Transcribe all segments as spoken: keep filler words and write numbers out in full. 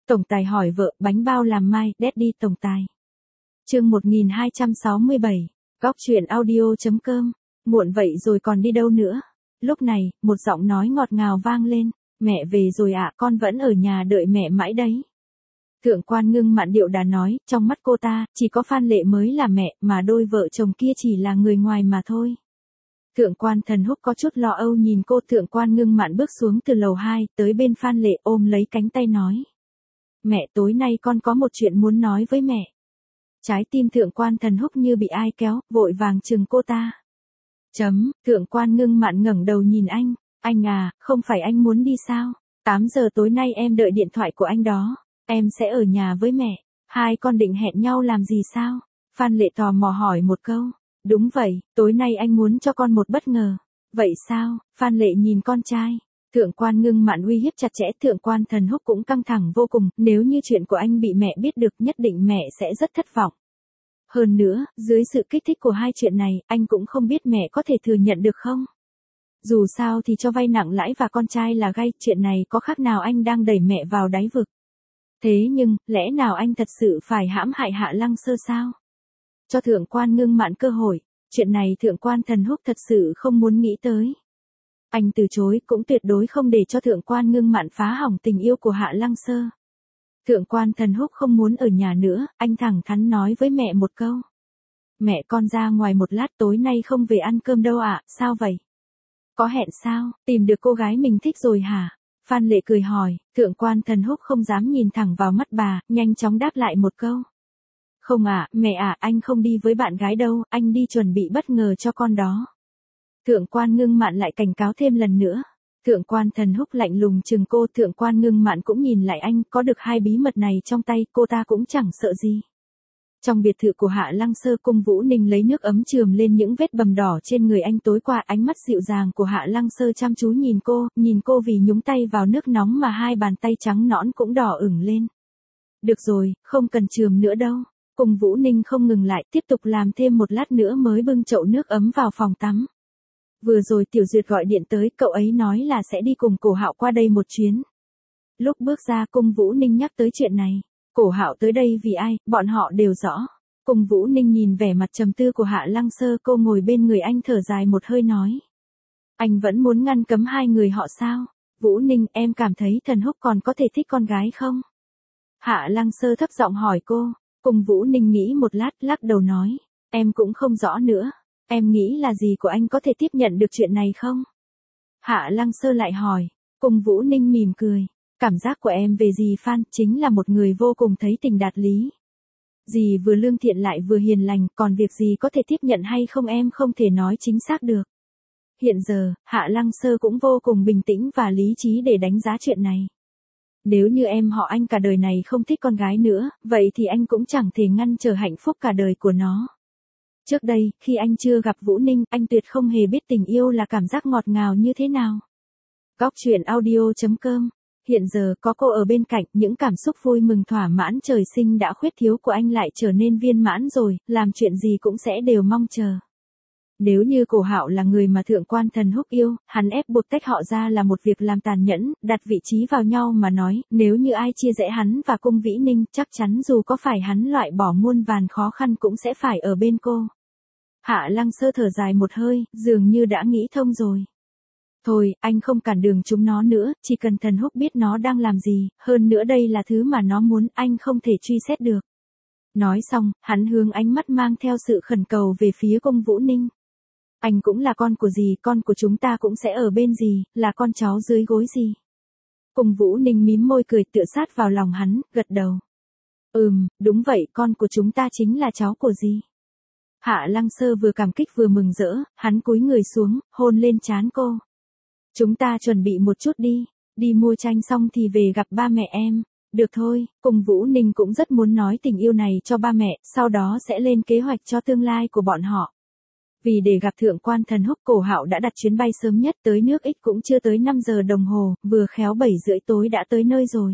Tổng tài hỏi vợ, bánh bao làm mai, Daddy tổng tài. Chương một nghìn hai trăm sáu mươi bảy, góc truyện audio.com, muộn vậy rồi còn đi đâu nữa? Lúc này, một giọng nói ngọt ngào vang lên, mẹ về rồi ạ, con vẫn ở nhà đợi mẹ mãi đấy. Thượng quan Ngưng mạn điệu đà nói, trong mắt cô ta, chỉ có Phan Lệ mới là mẹ, mà đôi vợ chồng kia chỉ là người ngoài mà thôi. Thượng quan Thần Húc có chút lo âu nhìn cô. Thượng quan Ngưng mạn bước xuống từ lầu hai, tới bên Phan Lệ ôm lấy cánh tay nói. Mẹ, tối nay con có một chuyện muốn nói với mẹ. Trái tim Thượng quan Thần Húc như bị ai kéo, vội vàng chừng cô ta. Chấm, Thượng quan Ngưng mạn ngẩng đầu nhìn anh, anh à, không phải anh muốn đi sao? tám giờ tối nay em đợi điện thoại của anh đó, em sẽ ở nhà với mẹ. Hai con định hẹn nhau làm gì sao? Phan Lệ tò mò hỏi một câu. Đúng vậy, tối nay anh muốn cho con một bất ngờ. Vậy sao? Phan Lệ nhìn con trai. Thượng quan Ngưng mạn uy hiếp chặt chẽ. Thượng quan Thần Húc cũng căng thẳng vô cùng, nếu như chuyện của anh bị mẹ biết được nhất định mẹ sẽ rất thất vọng. Hơn nữa, dưới sự kích thích của hai chuyện này, anh cũng không biết mẹ có thể thừa nhận được không? Dù sao thì cho vay nặng lãi và con trai là gay, chuyện này có khác nào anh đang đẩy mẹ vào đáy vực. Thế nhưng, lẽ nào anh thật sự phải hãm hại Hạ Lăng Sơ sao? Cho Thượng quan Ngưng mạn cơ hội, chuyện này Thượng quan Thần Húc thật sự không muốn nghĩ tới. Anh từ chối, cũng tuyệt đối không để cho Thượng quan Ngưng mạn phá hỏng tình yêu của Hạ Lăng Sơ. Thượng quan Thần Húc không muốn ở nhà nữa, anh thẳng thắn nói với mẹ một câu. Mẹ, con ra ngoài một lát, tối nay không về ăn cơm đâu ạ. Sao vậy? Có hẹn sao? Tìm được cô gái mình thích rồi hả? Phan Lệ cười hỏi. Thượng quan Thần Húc không dám nhìn thẳng vào mắt bà, nhanh chóng đáp lại một câu. Không ạ, mẹ ạ, anh không đi với bạn gái đâu, anh đi chuẩn bị bất ngờ cho con đó. Thượng quan Ngưng mạn lại cảnh cáo thêm lần nữa. Thượng quan Thần Húc lạnh lùng chừng cô. Thượng quan Ngưng mạn cũng nhìn lại anh, có được hai bí mật này trong tay, cô ta cũng chẳng sợ gì. Trong biệt thự của Hạ Lăng Sơ, Cung Vũ Ninh lấy nước ấm chườm lên những vết bầm đỏ trên người anh. Tối qua, ánh mắt dịu dàng của Hạ Lăng Sơ chăm chú nhìn cô, nhìn cô vì nhúng tay vào nước nóng mà hai bàn tay trắng nõn cũng đỏ ửng lên. Được rồi, không cần chườm nữa đâu. Cung Vũ Ninh không ngừng lại, tiếp tục làm thêm một lát nữa mới bưng chậu nước ấm vào phòng tắm. Vừa rồi Tiểu Duyệt gọi điện tới, cậu ấy nói là sẽ đi cùng Cổ Hạo qua đây một chuyến. Lúc bước ra, Cung Vũ Ninh nhắc tới chuyện này. Cổ Hạo tới đây vì ai, bọn họ đều rõ. Cung Vũ Ninh nhìn vẻ mặt trầm tư của Hạ Lăng Sơ, cô ngồi bên người anh thở dài một hơi nói. Anh vẫn muốn ngăn cấm hai người họ sao? Vũ Ninh, em cảm thấy Thần Húc còn có thể thích con gái không? Hạ Lăng Sơ thấp giọng hỏi cô. Cung Vũ Ninh nghĩ một lát, lắc đầu nói. Em cũng không rõ nữa. Em nghĩ là gì của anh có thể tiếp nhận được chuyện này không? Hạ Lăng Sơ lại hỏi. Cung Vũ Ninh mỉm cười. Cảm giác của em về dì Phan chính là một người vô cùng thấy tình đạt lý. Dì vừa lương thiện lại vừa hiền lành, còn việc gì có thể tiếp nhận hay không em không thể nói chính xác được. Hiện giờ, Hạ Lăng Sơ cũng vô cùng bình tĩnh và lý trí để đánh giá chuyện này. Nếu như em họ anh cả đời này không thích con gái nữa, vậy thì anh cũng chẳng thể ngăn trở hạnh phúc cả đời của nó. Trước đây, khi anh chưa gặp Vũ Ninh, anh tuyệt không hề biết tình yêu là cảm giác ngọt ngào như thế nào. Góc truyện audio.com. Hiện giờ có cô ở bên cạnh, những cảm xúc vui mừng thỏa mãn trời sinh đã khuyết thiếu của anh lại trở nên viên mãn rồi, làm chuyện gì cũng sẽ đều mong chờ. Nếu như Cổ Hạo là người mà Thượng quan Thần Húc yêu, hắn ép buộc tách họ ra là một việc làm tàn nhẫn, đặt vị trí vào nhau mà nói, nếu như ai chia rẽ hắn và Cung Vĩ Ninh, chắc chắn dù có phải hắn loại bỏ muôn vàn khó khăn cũng sẽ phải ở bên cô. Hạ Lăng Sơ thở dài một hơi, dường như đã nghĩ thông rồi. Thôi, anh không cản đường chúng nó nữa, chỉ cần Thần Húc biết nó đang làm gì, hơn nữa đây là thứ mà nó muốn, anh không thể truy xét được. Nói xong, hắn hướng ánh mắt mang theo sự khẩn cầu về phía Cung Vũ Ninh. Anh cũng là con của dì, con của chúng ta cũng sẽ ở bên dì, là con cháu dưới gối dì. Cung Vũ Ninh mím môi cười tựa sát vào lòng hắn, gật đầu. Ừm, đúng vậy, con của chúng ta chính là cháu của dì. Hạ Lăng Sơ vừa cảm kích vừa mừng rỡ, hắn cúi người xuống, hôn lên trán cô. Chúng ta chuẩn bị một chút đi, đi mua tranh xong thì về gặp ba mẹ em. Được thôi, Cung Vũ Ninh cũng rất muốn nói tình yêu này cho ba mẹ, sau đó sẽ lên kế hoạch cho tương lai của bọn họ. Vì để gặp Thượng quan Thần Húc, Cổ Hạo đã đặt chuyến bay sớm nhất, tới nước Ích cũng chưa tới năm giờ đồng hồ, vừa khéo bảy rưỡi tối đã tới nơi rồi.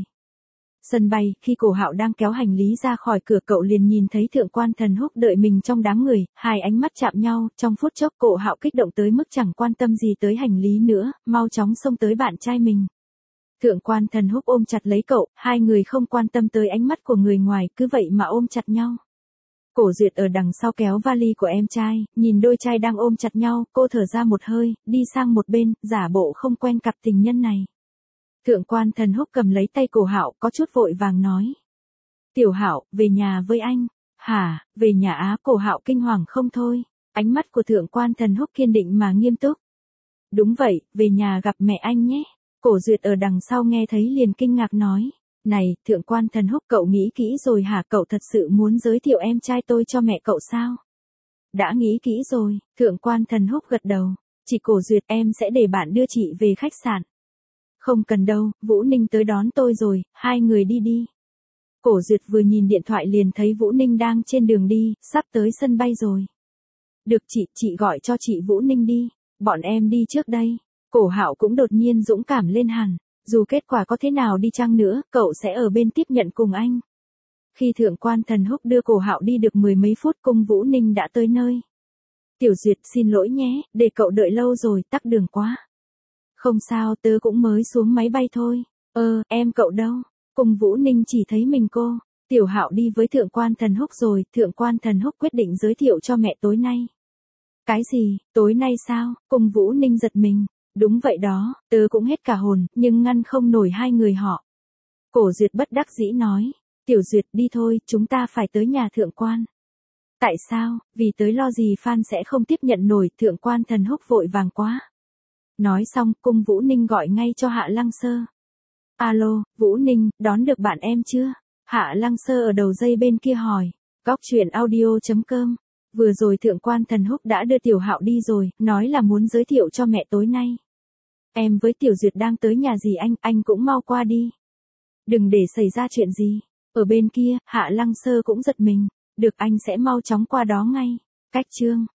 Sân bay, khi Cổ Hạo đang kéo hành lý ra khỏi cửa, cậu liền nhìn thấy Thượng quan Thần Húc đợi mình trong đám người, hai ánh mắt chạm nhau, trong phút chốc Cổ Hạo kích động tới mức chẳng quan tâm gì tới hành lý nữa, mau chóng xông tới bạn trai mình. Thượng quan Thần Húc ôm chặt lấy cậu, hai người không quan tâm tới ánh mắt của người ngoài, cứ vậy mà ôm chặt nhau. Cổ Duyệt ở đằng sau kéo vali của em trai, nhìn đôi trai đang ôm chặt nhau, cô thở ra một hơi, đi sang một bên, giả bộ không quen cặp tình nhân này. Thượng quan Thần Húc cầm lấy tay Cổ Hạo, có chút vội vàng nói. Tiểu Hạo, về nhà với anh. Hả, về nhà á? Cổ Hạo kinh hoàng không thôi. Ánh mắt của Thượng quan Thần Húc kiên định mà nghiêm túc. Đúng vậy, về nhà gặp mẹ anh nhé. Cổ Duyệt ở đằng sau nghe thấy liền kinh ngạc nói. Này, Thượng quan Thần Húc, cậu nghĩ kỹ rồi hả? Cậu thật sự muốn giới thiệu em trai tôi cho mẹ cậu sao? Đã nghĩ kỹ rồi, Thượng quan Thần Húc gật đầu. Chị Cổ Duyệt, em sẽ để bạn đưa chị về khách sạn. Không cần đâu, Vũ Ninh tới đón tôi rồi, hai người đi đi. Cổ Duyệt vừa nhìn điện thoại liền thấy Vũ Ninh đang trên đường đi, sắp tới sân bay rồi. Được chị, chị gọi cho chị Vũ Ninh đi, bọn em đi trước đây. Cổ Hạo cũng đột nhiên dũng cảm lên hẳn, dù kết quả có thế nào đi chăng nữa, cậu sẽ ở bên tiếp nhận cùng anh. Khi Thượng quan Thần Húc đưa Cổ Hạo đi được mười mấy phút, cung Vũ Ninh đã tới nơi. Tiểu Duyệt, xin lỗi nhé, để cậu đợi lâu rồi, tắc đường quá. Không sao, tớ cũng mới xuống máy bay thôi. Ơ, em cậu đâu? Cung Vũ Ninh chỉ thấy mình cô. Tiểu Hạo đi với Thượng quan Thần Húc rồi, Thượng quan Thần Húc quyết định giới thiệu cho mẹ tối nay. Cái gì, tối nay sao? Cung Vũ Ninh giật mình. Đúng vậy đó, tớ cũng hết cả hồn, nhưng ngăn không nổi hai người họ. Cổ Duyệt bất đắc dĩ nói. Tiểu Duyệt, đi thôi, chúng ta phải tới nhà thượng quan. Tại sao? Vì tới lo gì Phan sẽ không tiếp nhận nổi. Thượng quan Thần Húc vội vàng quá. Nói xong, cung Vũ Ninh gọi ngay cho Hạ Lăng Sơ. Alo, Vũ Ninh, đón được bạn em chưa? Hạ Lăng Sơ ở đầu dây bên kia hỏi. Góc truyện audio chấm com. Vừa rồi Thượng quan Thần Húc đã đưa Tiểu Hạo đi rồi, nói là muốn giới thiệu cho mẹ tối nay. Em với Tiểu Duyệt đang tới nhà dì anh, anh cũng mau qua đi. Đừng để xảy ra chuyện gì. Ở bên kia, Hạ Lăng Sơ cũng giật mình. Được, anh sẽ mau chóng qua đó ngay. Cách chương.